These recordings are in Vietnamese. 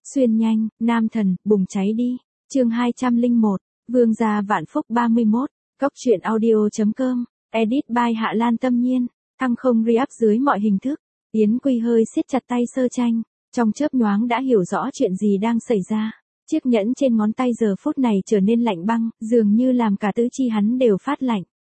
Xuyên nhanh, nam thần, bùng cháy đi. Chương 201, Vương gia vạn phúc 31, Cóc truyện audio.com, edit by Hạ Lan Tâm Nhiên, thăng không re-up dưới mọi hình thức. Yến Quy hơi siết chặt tay Sơ Tranh, trong chớp nhoáng đã hiểu rõ chuyện gì đang xảy ra. Chiếc nhẫn trên ngón tay giờ phút này trở nên lạnh băng, dường như làm cả tứ chi hắn đều phát lạnh.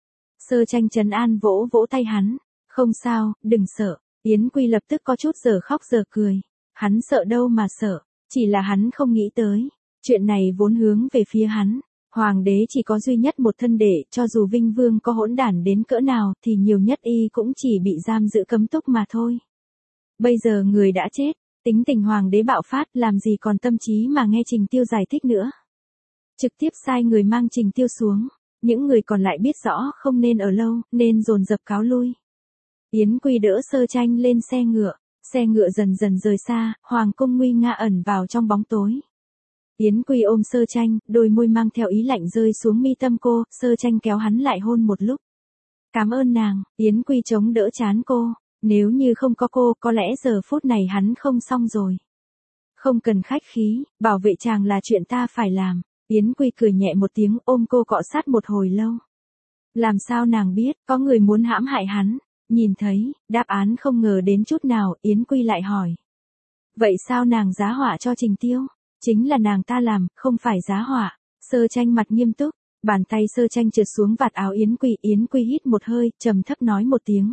Sơ Tranh trấn an vỗ vỗ tay hắn, không sao, đừng sợ. Yến Quy lập tức có chút giờ khóc giờ cười. Hắn sợ đâu mà sợ, chỉ là hắn không nghĩ tới. Chuyện này vốn hướng về phía hắn. Hoàng đế chỉ có duy nhất một thân đệ, cho dù Vinh Vương có hỗn đản đến cỡ nào thì nhiều nhất y cũng chỉ bị giam giữ cấm túc mà thôi. Bây giờ người đã chết, tính tình hoàng đế bạo phát, làm gì còn tâm trí mà nghe Trình Tiêu giải thích nữa. Trực tiếp sai người mang Trình Tiêu xuống, những người còn lại biết rõ không nên ở lâu, nên dồn dập cáo lui. Yến Quy đỡ Sơ Tranh lên xe ngựa dần dần rời xa, hoàng cung nguy nga ẩn vào trong bóng tối. Yến Quy ôm Sơ Tranh, đôi môi mang theo ý lạnh rơi xuống mi tâm cô, Sơ Tranh kéo hắn lại hôn một lúc. Cảm ơn nàng. Yến Quy chống đỡ trán cô, nếu như không có cô, có lẽ giờ phút này hắn không xong rồi. Không cần khách khí, bảo vệ chàng là chuyện ta phải làm. Yến Quy cười nhẹ một tiếng, ôm cô cọ sát một hồi lâu. Làm sao nàng biết, có người muốn hãm hại hắn? Nhìn thấy, đáp án không ngờ đến chút nào, Yến Quy lại hỏi. Vậy sao nàng giá họa cho Trình Tiêu? Chính là nàng ta làm, không phải giá họa. Sơ Tranh mặt nghiêm túc, bàn tay Sơ Tranh trượt xuống vạt áo Yến Quy hít một hơi, trầm thấp nói một tiếng.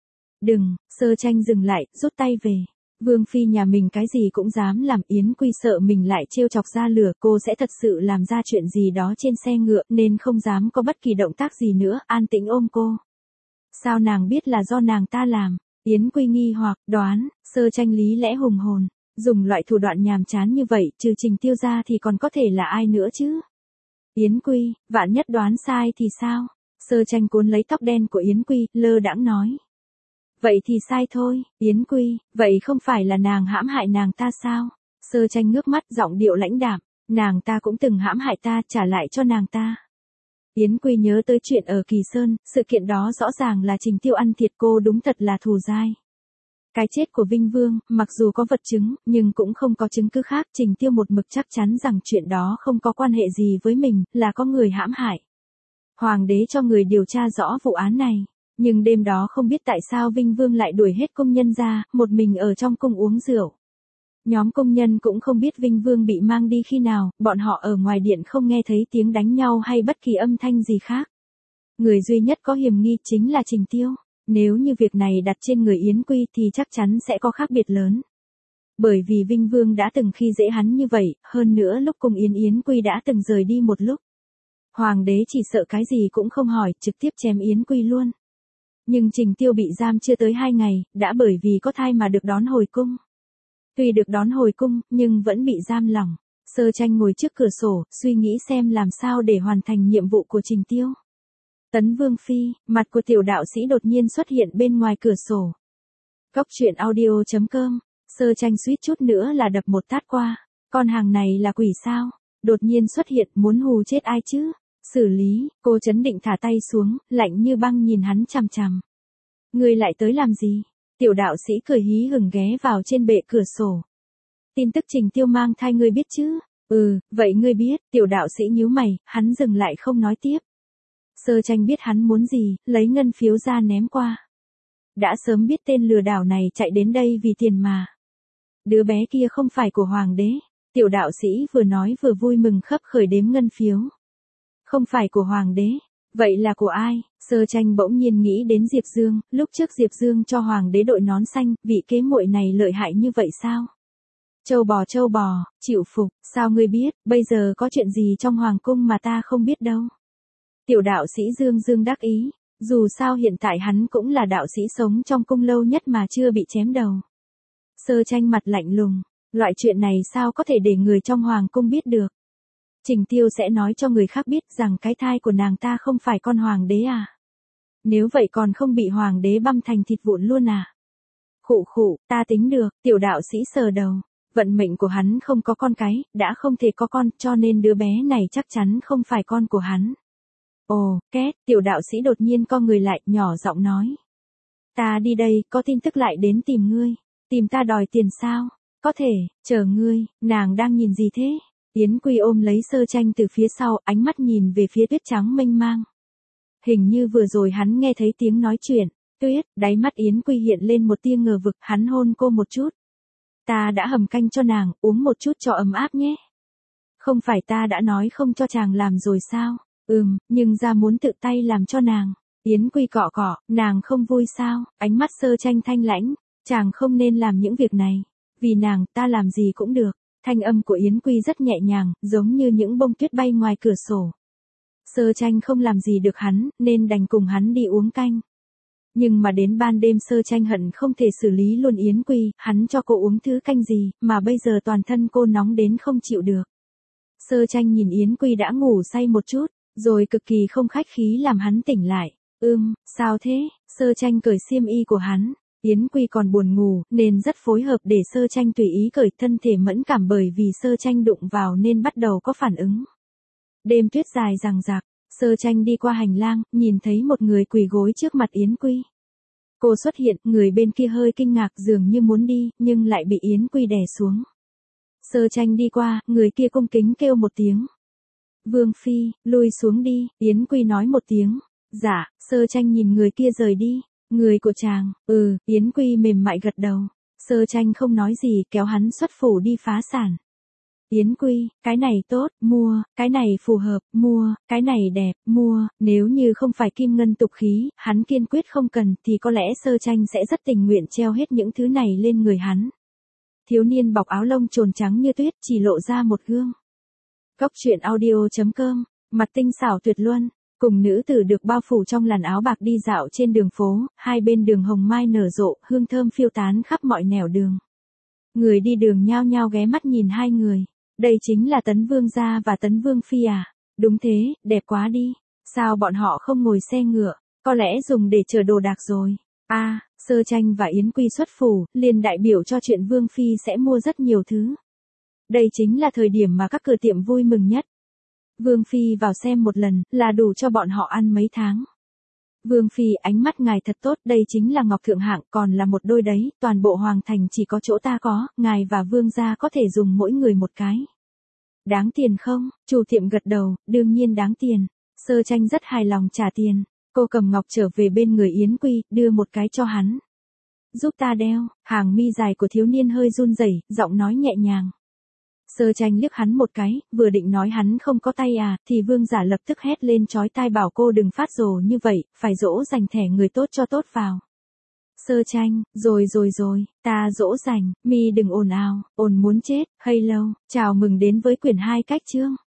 Đừng. Sơ Tranh dừng lại, rút tay về. Vương phi nhà mình cái gì cũng dám làm. Yến Quy sợ mình lại trêu chọc ra lửa, cô sẽ thật sự làm ra chuyện gì đó trên xe ngựa, nên không dám có bất kỳ động tác gì nữa, an tĩnh ôm cô. Sao nàng biết là do nàng ta làm? Yến Quy nghi hoặc, đoán. Sơ Tranh lý lẽ hùng hồn, dùng loại thủ đoạn nhàm chán như vậy, trừ Trình Tiêu ra thì còn có thể là ai nữa chứ? Yến Quy, vạn nhất đoán sai thì sao? Sơ Tranh cuốn lấy tóc đen của Yến Quy, lơ đãng nói. Vậy thì sai thôi. Yến Quy, vậy không phải là nàng hãm hại nàng ta sao? Sơ Tranh ngước mắt, giọng điệu lãnh đạm, nàng ta cũng từng hãm hại ta, trả lại cho nàng ta. Yến Quy nhớ tới chuyện ở Kỳ Sơn, sự kiện đó rõ ràng là Trình Tiêu ăn thiệt cô, đúng thật là thù dai. Cái chết của Vinh Vương, mặc dù có vật chứng, nhưng cũng không có chứng cứ khác. Trình Tiêu một mực chắc chắn rằng chuyện đó không có quan hệ gì với mình, là có người hãm hại. Hoàng đế cho người điều tra rõ vụ án này. Nhưng đêm đó không biết tại sao Vinh Vương lại đuổi hết công nhân ra, một mình ở trong cung uống rượu. Nhóm công nhân cũng không biết Vinh Vương bị mang đi khi nào, bọn họ ở ngoài điện không nghe thấy tiếng đánh nhau hay bất kỳ âm thanh gì khác. Người duy nhất có hiểm nghi chính là Trình Tiêu. Nếu như việc này đặt trên người Yến Quy thì chắc chắn sẽ có khác biệt lớn. Bởi vì Vinh Vương đã từng khi dễ hắn như vậy, hơn nữa lúc cùng Yến Quy đã từng rời đi một lúc. Hoàng đế chỉ sợ cái gì cũng không hỏi, trực tiếp chém Yến Quy luôn. Nhưng Trình Tiêu bị giam chưa tới 2 ngày, đã bởi vì có thai mà được đón hồi cung. Tuy được đón hồi cung, nhưng vẫn bị giam lỏng. Sơ Tranh ngồi trước cửa sổ, suy nghĩ xem làm sao để hoàn thành nhiệm vụ của Trình Tiêu. Tấn Vương phi, mặt của tiểu đạo sĩ đột nhiên xuất hiện bên ngoài cửa sổ. Cóc truyện audio.com, Sơ Tranh suýt chút nữa là đập một tát qua. Con hàng này là quỷ sao? Đột nhiên xuất hiện, muốn hù chết ai chứ? Xử lý. Cô trấn định thả tay xuống, lạnh như băng nhìn hắn chằm chằm. Ngươi lại tới làm gì? Tiểu đạo sĩ cười hí hửng ghé vào trên bệ cửa sổ. Tin tức Trình Tiêu mang thai ngươi biết chứ? Ừ, vậy ngươi biết. Tiểu đạo sĩ nhíu mày, hắn dừng lại không nói tiếp. Sơ Tranh biết hắn muốn gì, lấy ngân phiếu ra ném qua. Đã sớm biết tên lừa đảo này chạy đến đây vì tiền mà. Đứa bé kia không phải của hoàng đế. Tiểu đạo sĩ vừa nói vừa vui mừng khấp khởi đếm ngân phiếu. Không phải của hoàng đế, vậy là của ai? Sơ Tranh bỗng nhiên nghĩ đến Diệp Dương, lúc trước Diệp Dương cho hoàng đế đội nón xanh, vị kế muội này lợi hại như vậy sao? Châu bò, chịu phục, sao ngươi biết, bây giờ có chuyện gì trong hoàng cung mà ta không biết đâu. Tiểu đạo sĩ Dương đắc ý, dù sao hiện tại hắn cũng là đạo sĩ sống trong cung lâu nhất mà chưa bị chém đầu. Sơ Tranh mặt lạnh lùng, loại chuyện này sao có thể để người trong hoàng cung biết được. Trình Tiêu sẽ nói cho người khác biết rằng cái thai của nàng ta không phải con hoàng đế à? Nếu vậy còn không bị hoàng đế băm thành thịt vụn luôn à? Khụ, ta tính được. Tiểu đạo sĩ sờ đầu. Vận mệnh của hắn không có con cái, đã không thể có con, cho nên đứa bé này chắc chắn không phải con của hắn. Ồ, két, tiểu đạo sĩ đột nhiên co người lại, nhỏ giọng nói. Ta đi đây, có tin tức lại đến tìm ngươi. Tìm ta đòi tiền sao? Có thể, chờ ngươi, nàng đang nhìn gì thế? Yến Quy ôm lấy Sơ Tranh từ phía sau, ánh mắt nhìn về phía tuyết trắng mênh mang. Hình như vừa rồi hắn nghe thấy tiếng nói chuyện. Tuyết, đáy mắt Yến Quy hiện lên một tia ngờ vực, hắn hôn cô một chút. Ta đã hầm canh cho nàng, uống một chút cho ấm áp nhé. Không phải ta đã nói không cho chàng làm rồi sao? Nhưng ra muốn tự tay làm cho nàng. Yến Quy cọ cọ, nàng không vui sao? Ánh mắt Sơ Tranh thanh lãnh, chàng không nên làm những việc này. Vì nàng, ta làm gì cũng được. Thanh âm của Yến Quy rất nhẹ nhàng, giống như những bông tuyết bay ngoài cửa sổ. Sơ Tranh không làm gì được hắn, nên đành cùng hắn đi uống canh. Nhưng mà đến ban đêm Sơ Tranh hận không thể xử lý luôn Yến Quy, hắn cho cô uống thứ canh gì, mà bây giờ toàn thân cô nóng đến không chịu được. Sơ Tranh nhìn Yến Quy đã ngủ say một chút, rồi cực kỳ không khách khí làm hắn tỉnh lại. Sao thế? Sơ Tranh cởi xiêm y của hắn. Yến Quy còn buồn ngủ, nên rất phối hợp để Sơ Tranh tùy ý cởi, thân thể mẫn cảm bởi vì Sơ Tranh đụng vào nên bắt đầu có phản ứng. Đêm tuyết dài dằng dặc, Sơ Tranh đi qua hành lang, nhìn thấy một người quỳ gối trước mặt Yến Quy. Cô xuất hiện, người bên kia hơi kinh ngạc dường như muốn đi, nhưng lại bị Yến Quy đè xuống. Sơ Tranh đi qua, người kia cung kính kêu một tiếng. Vương Phi, lui xuống đi, Yến Quy nói một tiếng. Dạ, Sơ Tranh nhìn người kia rời đi. Người của chàng, Yến Quy mềm mại gật đầu. Sơ Tranh không nói gì, kéo hắn xuất phủ đi phá sản. Yến Quy, cái này tốt, mua, cái này phù hợp, mua, cái này đẹp, mua, nếu như không phải kim ngân tục khí, hắn kiên quyết không cần, thì có lẽ Sơ Tranh sẽ rất tình nguyện treo hết những thứ này lên người hắn. Thiếu niên bọc áo lông trồn trắng như tuyết, chỉ lộ ra một gương. Cóc truyện audio.com, mặt tinh xảo tuyệt luân, cùng nữ tử được bao phủ trong làn áo bạc đi dạo trên đường phố, hai bên đường hồng mai nở rộ, hương thơm phiêu tán khắp mọi nẻo đường. Người đi đường nhao nhao ghé mắt nhìn hai người. Đây chính là Tấn Vương gia và Tấn Vương Phi à? Đúng thế, đẹp quá đi. Sao bọn họ không ngồi xe ngựa? Có lẽ dùng để chở đồ đạc rồi. Sơ Tranh và Yến Quy xuất phủ, liền đại biểu cho chuyện Vương Phi sẽ mua rất nhiều thứ. Đây chính là thời điểm mà các cửa tiệm vui mừng nhất. Vương Phi vào xem một lần, là đủ cho bọn họ ăn mấy tháng. Vương Phi, ánh mắt ngài thật tốt, đây chính là ngọc thượng hạng, còn là một đôi đấy, toàn bộ hoàng thành chỉ có chỗ ta có, ngài và Vương gia có thể dùng mỗi người một cái. Đáng tiền không? Chủ tiệm gật đầu, đương nhiên đáng tiền. Sơ Tranh rất hài lòng trả tiền. Cô cầm ngọc trở về bên người Yến Quy, đưa một cái cho hắn. Giúp ta đeo. Hàng mi dài của thiếu niên hơi run rẩy, giọng nói nhẹ nhàng. Sơ Tranh liếc hắn một cái, vừa định nói hắn không có tay thì Vương giả lập tức hét lên chói tai bảo cô đừng phát rồ như vậy, phải dỗ dành thẻ người tốt cho tốt vào. Sơ Tranh, rồi, ta dỗ dành, mi đừng ồn ào, ồn muốn chết, hay lâu, chào mừng đến với quyển 2 cách chương.